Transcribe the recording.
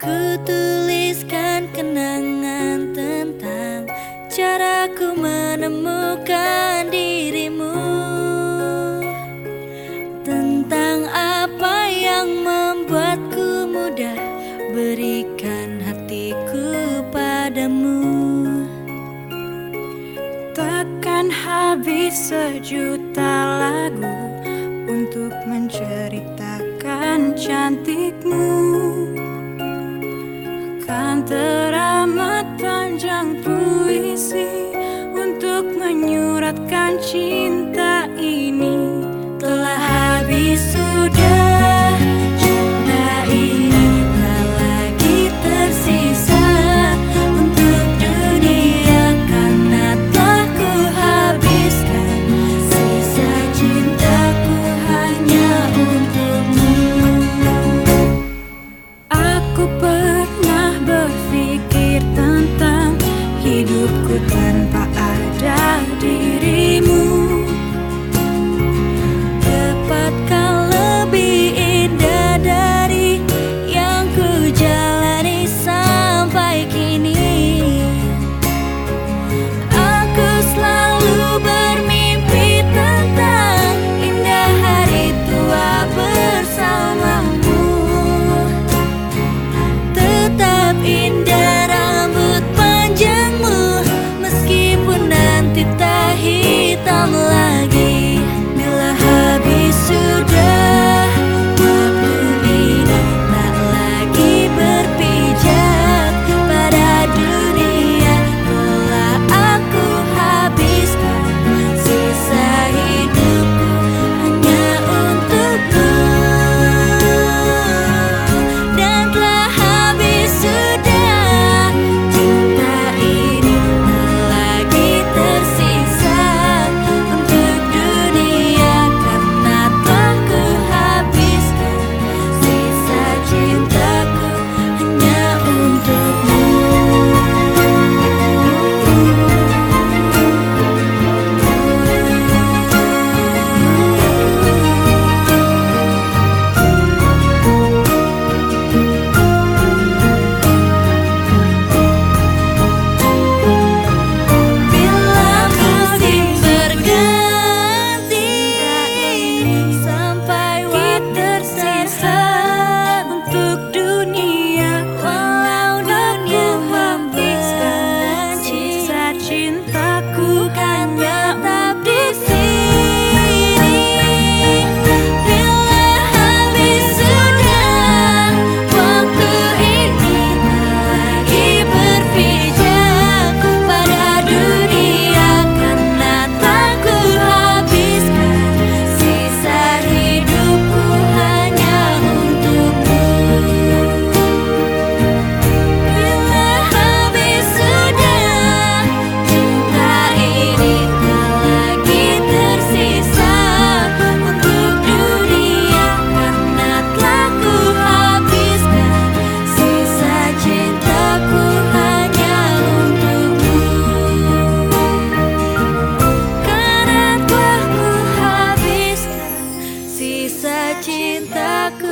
Ku tuliskan kenangan tentang caraku menemukan dirimu, tentang apa yang membuatku mudah berikan hatiku padamu. Takkan habis sejuta lagu untuk menceritakan cantikmu. Kan teramat panjang puisi untuk menyuratkan cinta ini. Telah habis sudah, cinta ini tak lagi tersisa untuk dunia, karena telah ku habiskan sisa cintaku hanya untukmu. Aku pernah berpikir tentang hidupku tanpa ada dirimu. Dapatkah lebih indah dari yang ku jalani sampai kini? Aku selalu bermimpi tentang indah hari tua bersamamu. Tetap indah rambut panjangmu, meskipun nanti tak hitam lagi. Bila habis sudah, waktu ini tak lagi berpijak pada dunia. Telah aku habiskan sisa hidupku hanya untukmu. Dan telah habis sudah, cinta ini tak lagi tersisa untuk dunia, karena telah ku habiskan sisa cintaku hanya untukmu. Bila musim berganti, sampai waktu tersisa Untuk dunia, walau dunia habiskan sisa cintaku hanya hanya tetap di sini. Bila habis sudah, waktu ini tak lagi berpijak pada dunia, karena tak ku habiskan sisa hidupku hanya untukmu. Bila habis sudah, cinta ini tak lagi tersisa untuk dunia, karena telah ku habiskan sisa cintaku hanya untukmu. Karena telah ku habiskan sisa cintaku